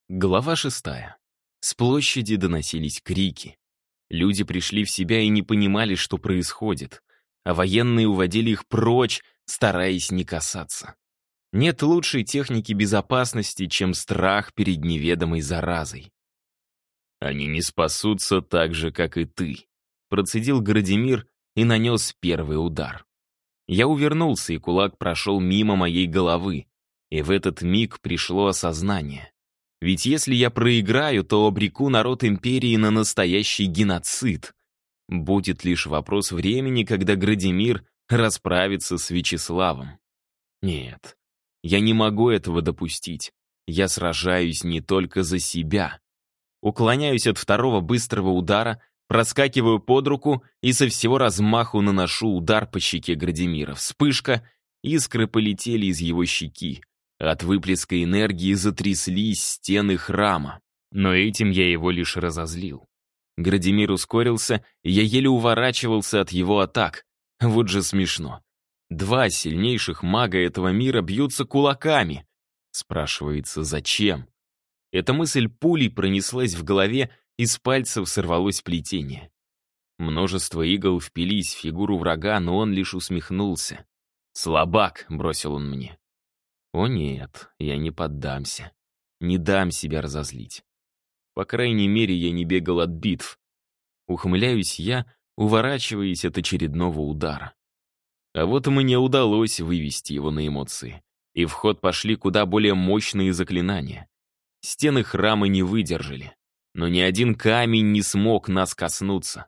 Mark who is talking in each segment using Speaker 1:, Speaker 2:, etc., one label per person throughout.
Speaker 1: Глава 6. С площади доносились крики. Люди пришли в себя и не понимали, что происходит, а военные уводили их прочь, стараясь не касаться. Нет лучшей техники безопасности, чем страх перед неведомой заразой. «Они не спасутся так же, как и ты», — процедил Градимир и нанес первый удар. Я увернулся, и кулак прошел мимо моей головы, и в этот миг пришло осознание. Ведь если я проиграю, то обреку народ империи на настоящий геноцид. Будет лишь вопрос времени, когда Градимир расправится с Вячеславом. Нет, я не могу этого допустить. Я сражаюсь не только за себя. Уклоняюсь от второго быстрого удара, проскакиваю под руку и со всего размаху наношу удар по щеке Градимира. Вспышка, искры полетели из его щеки. От выплеска энергии затряслись стены храма. Но этим я его лишь разозлил. Градимир ускорился, и я еле уворачивался от его атак. Вот же смешно. Два сильнейших мага этого мира бьются кулаками. Спрашивается, зачем? Эта мысль пулей пронеслась в голове, из пальцев сорвалось плетение. Множество игл впились в фигуру врага, но он лишь усмехнулся. «Слабак», — бросил он мне. О нет, я не поддамся. Не дам себя разозлить. По крайней мере, я не бегал от битв. Ухмыляюсь я, уворачиваясь от очередного удара. А вот мне удалось вывести его на эмоции. И в ход пошли куда более мощные заклинания. Стены храма не выдержали. Но ни один камень не смог нас коснуться.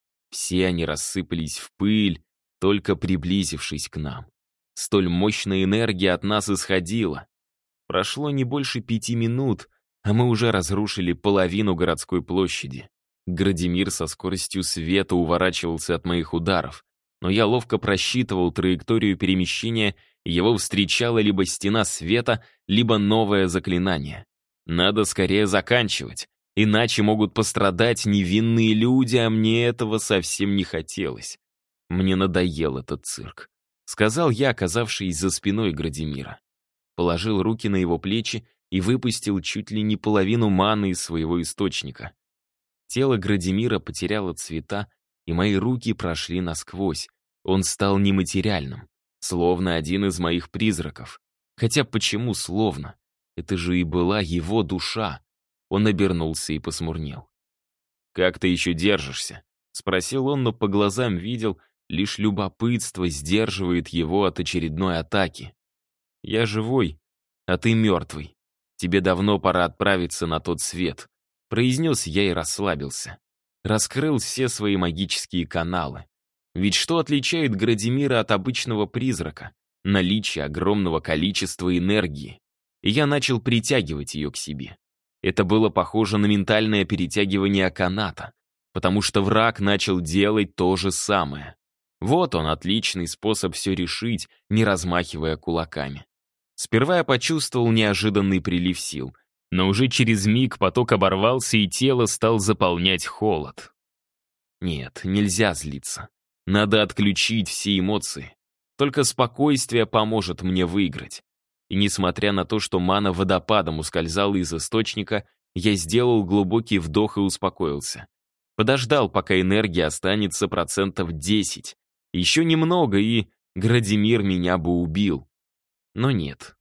Speaker 1: Все они рассыпались в пыль, только приблизившись к нам. Столь мощная энергия от нас исходила. Прошло не больше 5 минут, а мы уже разрушили половину городской площади. Градимир со скоростью света уворачивался от моих ударов, но я ловко просчитывал траекторию перемещения, и его встречала либо стена света, либо новое заклинание. Надо скорее заканчивать, иначе могут пострадать невинные люди, а мне этого совсем не хотелось. Мне надоел этот цирк. Сказал я, оказавшись за спиной Градимира. Положил руки на его плечи и выпустил чуть ли не половину маны из своего источника. Тело Градимира потеряло цвета, и мои руки прошли насквозь. Он стал нематериальным, словно один из моих призраков. Хотя почему словно? Это же и была его душа. Он обернулся и посмурнел. «Как ты еще держишься?» — спросил он, но по глазам видел, лишь любопытство сдерживает его от очередной атаки. «Я живой, а ты мертвый. Тебе давно пора отправиться на тот свет», — произнес я и расслабился. Раскрыл все свои магические каналы. Ведь что отличает Градимира от обычного призрака? Наличие огромного количества энергии. И я начал притягивать ее к себе. Это было похоже на ментальное перетягивание каната, потому что враг начал делать то же самое. Вот он, отличный способ все решить, не размахивая кулаками. Сперва я почувствовал неожиданный прилив сил, но уже через миг поток оборвался, и тело стал заполнять холод. Нет, нельзя злиться. Надо отключить все эмоции. Только спокойствие поможет мне выиграть. И несмотря на то, что мана водопадом ускользала из источника, я сделал глубокий вдох и успокоился. Подождал, пока энергия останется 10%. Еще немного, и Градимир меня бы убил. Но нет.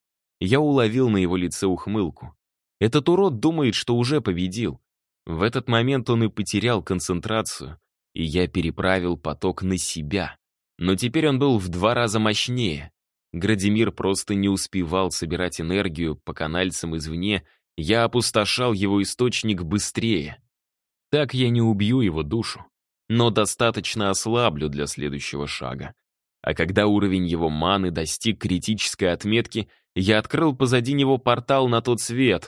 Speaker 1: Я уловил на его лице ухмылку. Этот урод думает, что уже победил. В этот момент он и потерял концентрацию, и я переправил поток на себя. Но теперь он был в 2 раза мощнее. Градимир просто не успевал собирать энергию по канальцам извне, я опустошал его источник быстрее. Так я не убью его душу, но достаточно ослаблю для следующего шага. А когда уровень его маны достиг критической отметки, я открыл позади него портал на тот свет.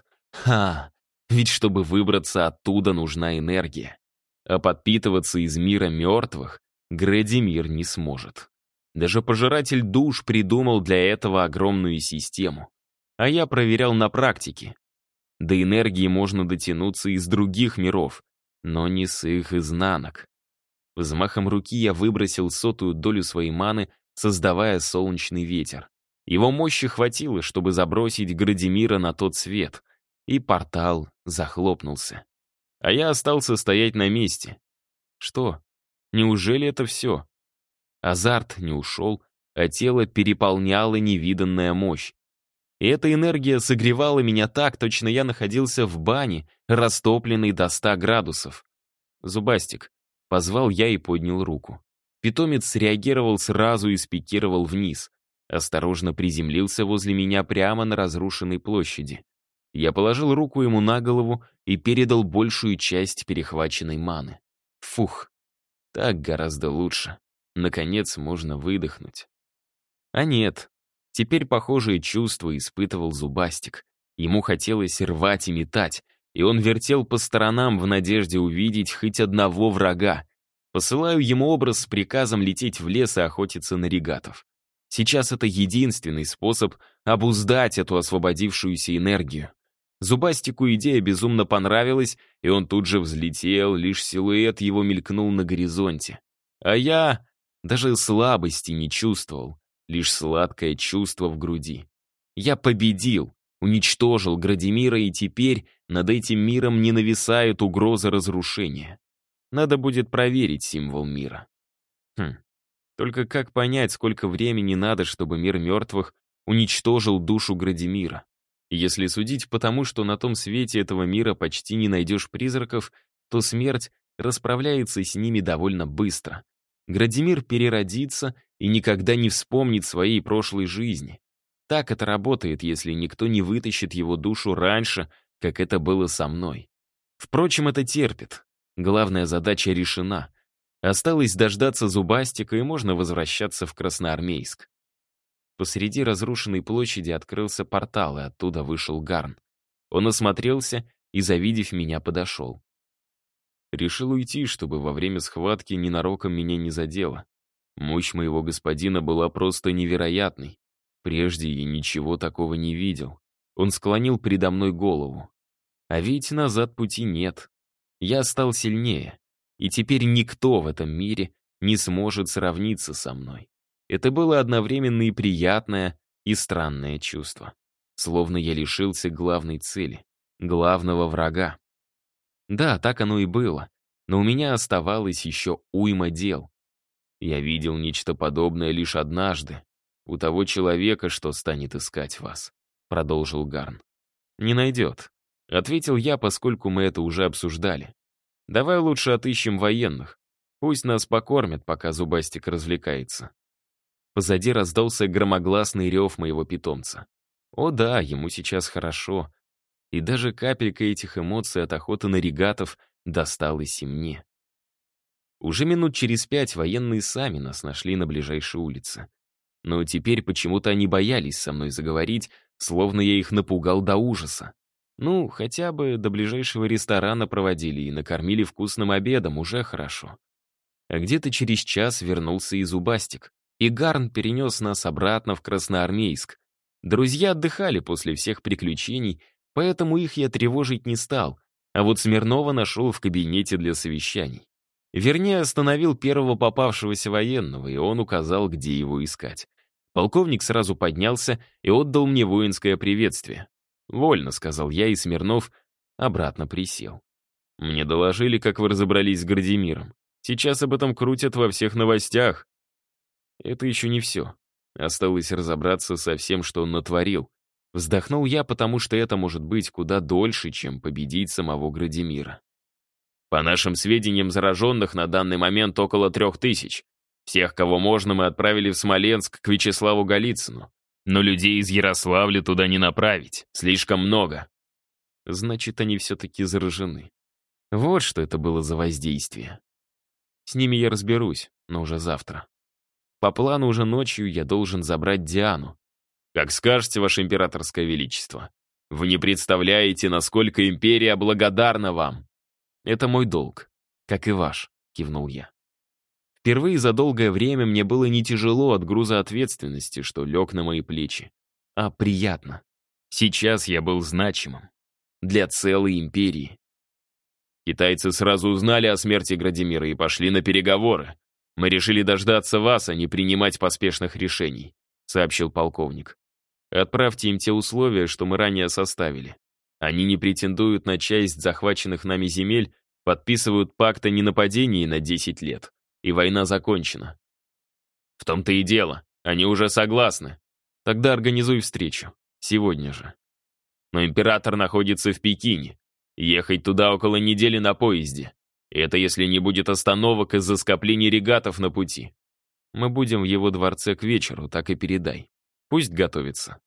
Speaker 1: Ведь чтобы выбраться оттуда, нужна энергия. А подпитываться из мира мертвых Градимир не сможет. Даже пожиратель душ придумал для этого огромную систему. А я проверял на практике. До энергии можно дотянуться из других миров, но не с их изнанок. Взмахом руки я выбросил 100-ую долю своей маны, создавая солнечный ветер. Его мощи хватило, чтобы забросить Градимира на тот свет. и портал захлопнулся. А я остался стоять на месте. Что? Неужели это все? Азарт не ушел, а тело переполняла невиданная мощь. И эта энергия согревала меня так, точно я находился в бане, растопленной до 100 градусов. «Зубастик», — позвал я и поднял руку. Питомец среагировал сразу и спикировал вниз. Осторожно приземлился возле меня прямо на разрушенной площади. Я положил руку ему на голову и передал большую часть перехваченной маны. Фух, так гораздо лучше. Наконец можно выдохнуть. А нет, теперь похожие чувства испытывал Зубастик. Ему хотелось рвать и метать, и он вертел по сторонам в надежде увидеть хоть одного врага. Посылаю ему образ с приказом лететь в лес и охотиться на регатов. Сейчас это единственный способ обуздать эту освободившуюся энергию. Зубастику идея безумно понравилась, и он тут же взлетел, лишь силуэт его мелькнул на горизонте. А я даже слабости не чувствовал, лишь сладкое чувство в груди. Я победил, уничтожил Градимира, и теперь над этим миром не нависает угроза разрушения. Надо будет проверить символ мира. Только как понять, сколько времени надо, чтобы мир мертвых уничтожил душу Градимира? И если судить по тому, что на том свете этого мира почти не найдешь призраков, то смерть расправляется с ними довольно быстро. Градимир переродится и никогда не вспомнит своей прошлой жизни. Так это работает, если никто не вытащит его душу раньше, как это было со мной. Впрочем, это терпит. Главная задача решена. Осталось дождаться Зубастика, и можно возвращаться в Красноармейск. Посреди разрушенной площади открылся портал, и оттуда вышел Гарн. Он осмотрелся и, завидев меня, подошел. Решил уйти, чтобы во время схватки ненароком меня не задело. Мощь моего господина была просто невероятной. Прежде я ничего такого не видел. Он склонил передо мной голову. А ведь назад пути нет. Я стал сильнее, и теперь никто в этом мире не сможет сравниться со мной. Это было одновременно и приятное, и странное чувство. Словно я лишился главной цели, главного врага. Да, так оно и было, но у меня оставалось еще уйма дел. Я видел нечто подобное лишь однажды, у того человека, что станет искать вас, продолжил Гарн. Не найдет, ответил я, поскольку мы это уже обсуждали. Давай лучше отыщем военных. Пусть нас покормят, пока Зубастик развлекается. Позади раздался громогласный рев моего питомца. О да, ему сейчас хорошо. И даже капелька этих эмоций от охоты на регатов досталась и мне. Уже минут через 5 военные сами нас нашли на ближайшей улице. Но теперь почему-то они боялись со мной заговорить, словно я их напугал до ужаса. Ну, хотя бы до ближайшего ресторана проводили и накормили вкусным обедом, уже хорошо. А где-то через час вернулся и Зубастик, и Гарн перенес нас обратно в Красноармейск. Друзья отдыхали после всех приключений, поэтому их я тревожить не стал, а вот Смирнова нашел в кабинете для совещаний. Вернее, остановил первого попавшегося военного, и он указал, где его искать. Полковник сразу поднялся и отдал мне воинское приветствие. «Вольно», — сказал я, и Смирнов обратно присел. «Мне доложили, как вы разобрались с Градимиром. Сейчас об этом крутят во всех новостях». Это еще не все. Осталось разобраться со всем, что он натворил. Вздохнул я, потому что это может быть куда дольше, чем победить самого Градимира. По нашим сведениям, зараженных на данный момент около 3000. Всех, кого можно, мы отправили в Смоленск к Вячеславу Голицыну. Но людей из Ярославля туда не направить. Слишком много. Значит, они все-таки заражены. Вот что это было за воздействие. С ними я разберусь, но уже завтра. По плану уже ночью я должен забрать Диану. Как скажете, ваше императорское величество. Вы не представляете, насколько империя благодарна вам. Это мой долг, как и ваш, кивнул я. Впервые за долгое время мне было не тяжело от груза ответственности, что лег на мои плечи, а приятно. Сейчас я был значимым. Для целой империи. Китайцы сразу узнали о смерти Градимира и пошли на переговоры. Мы решили дождаться вас, а не принимать поспешных решений, сообщил полковник. Отправьте им те условия, что мы ранее составили. Они не претендуют на часть захваченных нами земель, подписывают пакт о ненападении на 10 лет, и война закончена. В том-то и дело, они уже согласны. Тогда организуй встречу. Сегодня же. Но император находится в Пекине. Ехать туда около недели на поезде. И это если не будет остановок из-за скоплений регатов на пути. Мы будем в его дворце к вечеру, так и передай. Пусть готовится.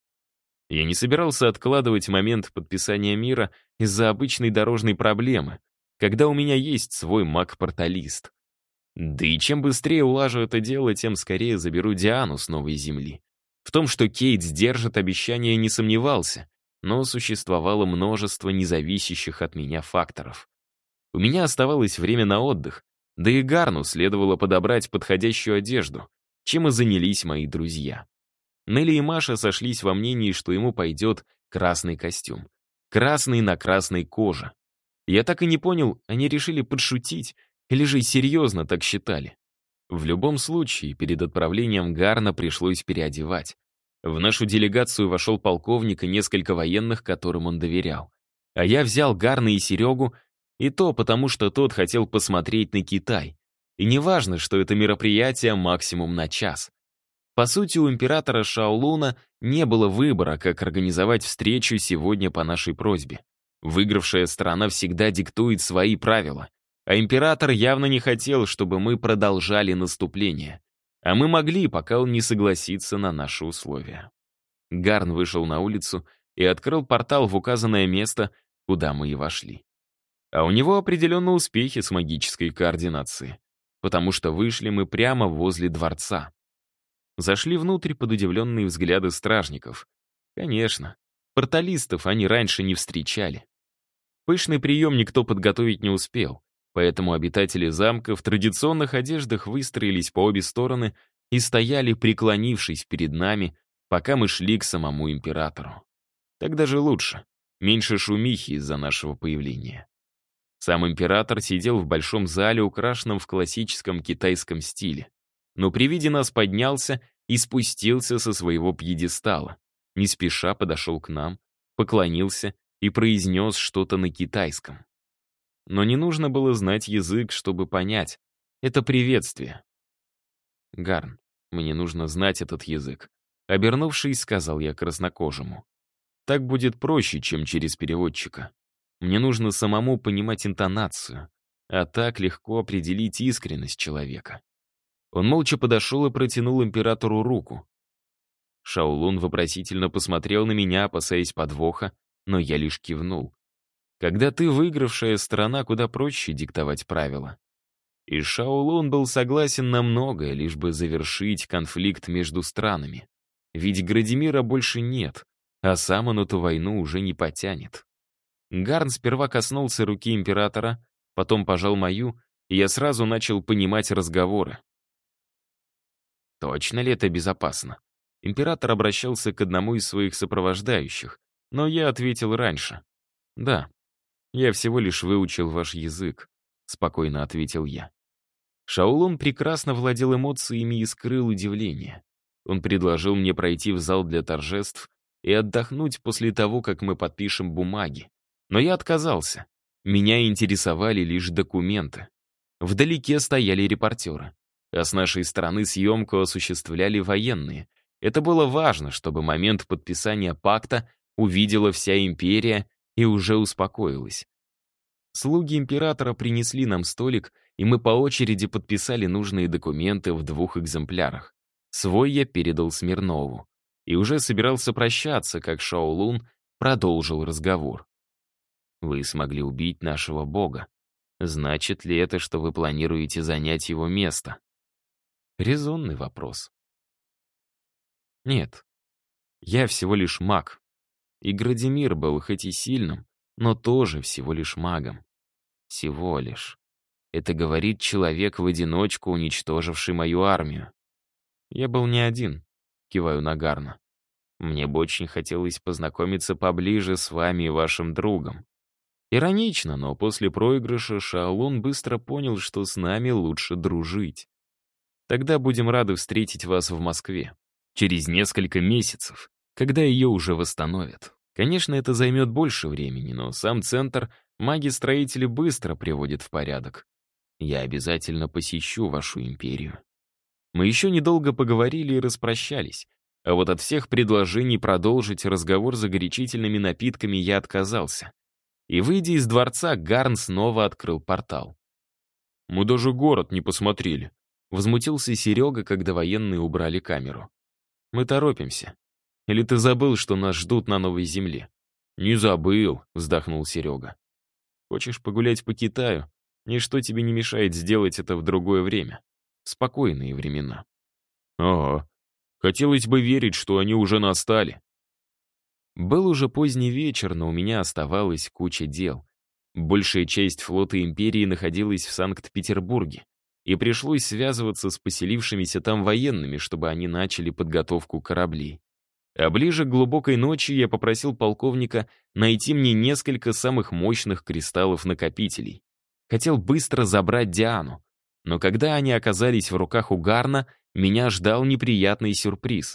Speaker 1: Я не собирался откладывать момент подписания мира из-за обычной дорожной проблемы, когда у меня есть свой маг-порталист. Да и чем быстрее улажу это дело, тем скорее заберу Диану с новой земли. В том, что Кейт сдержит обещание, не сомневался, но существовало множество независящих от меня факторов. У меня оставалось время на отдых, да и Гарну следовало подобрать подходящую одежду, чем и занялись мои друзья. Нелли и Маша сошлись во мнении, что ему пойдет красный костюм. Красный на красной коже. Я так и не понял, они решили подшутить или же серьезно так считали. В любом случае, перед отправлением Гарна пришлось переодевать. В нашу делегацию вошел полковник и несколько военных, которым он доверял. А я взял Гарна и Серегу, и то потому, что тот хотел посмотреть на Китай. И неважно, что это мероприятие максимум на час. По сути, у императора Шаолуна не было выбора, как организовать встречу сегодня по нашей просьбе. Выигравшая сторона всегда диктует свои правила. А император явно не хотел, чтобы мы продолжали наступление. А мы могли, пока он не согласится на наши условия. Гарн вышел на улицу и открыл портал в указанное место, куда мы и вошли. А у него определенно успехи с магической координацией, потому что вышли мы прямо возле дворца. Зашли внутрь под удивленные взгляды стражников. Конечно, порталистов они раньше не встречали. Пышный прием никто подготовить не успел, поэтому обитатели замка в традиционных одеждах выстроились по обе стороны и стояли, преклонившись перед нами, пока мы шли к самому императору. Так даже лучше, меньше шумихи из-за нашего появления. Сам император сидел в большом зале, украшенном в классическом китайском стиле, но при виде нас поднялся и спустился со своего пьедестала. Не спеша подошел к нам, поклонился и произнес что-то на китайском. Но не нужно было знать язык, чтобы понять. Это приветствие. «Гарн, мне нужно знать этот язык», — обернувшись, сказал я краснокожему. «Так будет проще, чем через переводчика. Мне нужно самому понимать интонацию, а так легко определить искренность человека». Он молча подошел и протянул императору руку. Шаолун вопросительно посмотрел на меня, опасаясь подвоха, но я лишь кивнул. Когда ты выигравшая сторона, куда проще диктовать правила. И Шаолун был согласен на многое, лишь бы завершить конфликт между странами. Ведь Градимира больше нет, а сам он эту войну уже не потянет. Гарн сперва коснулся руки императора, потом пожал мою, и я сразу начал понимать разговоры. Точно ли это безопасно? Император обращался к одному из своих сопровождающих, но я ответил раньше. «Да, я всего лишь выучил ваш язык», — спокойно ответил я. Шаолун прекрасно владел эмоциями и скрыл удивление. Он предложил мне пройти в зал для торжеств и отдохнуть после того, как мы подпишем бумаги. Но я отказался. Меня интересовали лишь документы. Вдалеке стояли репортеры. А с нашей стороны съемку осуществляли военные. Это было важно, чтобы момент подписания пакта увидела вся империя и уже успокоилась. Слуги императора принесли нам столик, и мы по очереди подписали нужные документы в 2 экземплярах. Свой я передал Смирнову. И уже собирался прощаться, как Шаолун продолжил разговор. «Вы смогли убить нашего бога. Значит ли это, что вы планируете занять его место?» Резонный вопрос. Нет, я всего лишь маг. И Градимир был хоть и сильным, но тоже всего лишь магом. Всего лишь. Это говорит человек в одиночку, уничтоживший мою армию. Я был не один, киваю на Гарна. Мне бы очень хотелось познакомиться поближе с вами и вашим другом. Иронично, но после проигрыша Шаолун быстро понял, что с нами лучше дружить. Тогда будем рады встретить вас в Москве. Через несколько месяцев, когда ее уже восстановят. Конечно, это займет больше времени, но сам центр маги-строители быстро приводят в порядок. Я обязательно посещу вашу империю. Мы еще недолго поговорили и распрощались. А вот от всех предложений продолжить разговор за горячительными напитками я отказался. И, выйдя из дворца, Гарн снова открыл портал. «Мы даже город не посмотрели», — возмутился Серега, когда военные убрали камеру. «Мы торопимся. Или ты забыл, что нас ждут на новой земле?» «Не забыл», — вздохнул Серега. «Хочешь погулять по Китаю? Ничто тебе не мешает сделать это в другое время. В спокойные времена». «Ага. Хотелось бы верить, что они уже настали». Был уже поздний вечер, но у меня оставалась куча дел. Большая часть флота империи находилась в Санкт-Петербурге, и пришлось связываться с поселившимися там военными, чтобы они начали подготовку кораблей. А ближе к глубокой ночи я попросил полковника найти мне несколько самых мощных кристаллов-накопителей. Хотел быстро забрать Диану, но когда они оказались в руках у Гарна, меня ждал неприятный сюрприз.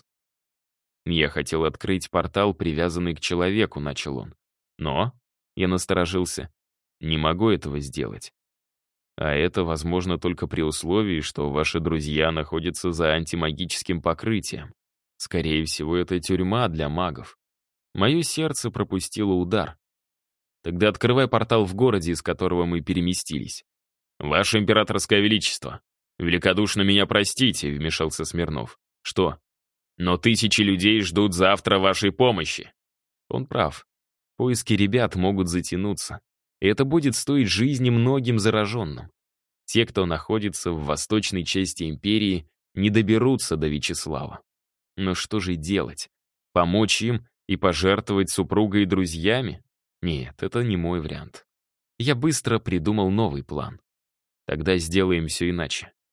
Speaker 1: «Я хотел открыть портал, привязанный к человеку», — начал он. «Но...» — я насторожился. «Не могу этого сделать. А это возможно только при условии, что ваши друзья находятся за антимагическим покрытием. Скорее всего, это тюрьма для магов». Мое сердце пропустило удар. «Тогда открывай портал в городе, из которого мы переместились». «Ваше императорское величество, великодушно меня простите», — вмешался Смирнов. «Что? Но тысячи людей ждут завтра вашей помощи». Он прав. Поиски ребят могут затянуться. И это будет стоить жизни многим зараженным. Те, кто находится в восточной части империи, не доберутся до Вячеслава. Но что же делать? Помочь им и пожертвовать супругой и друзьями? Нет, это не мой вариант. Я быстро придумал новый план. Тогда сделаем все иначе.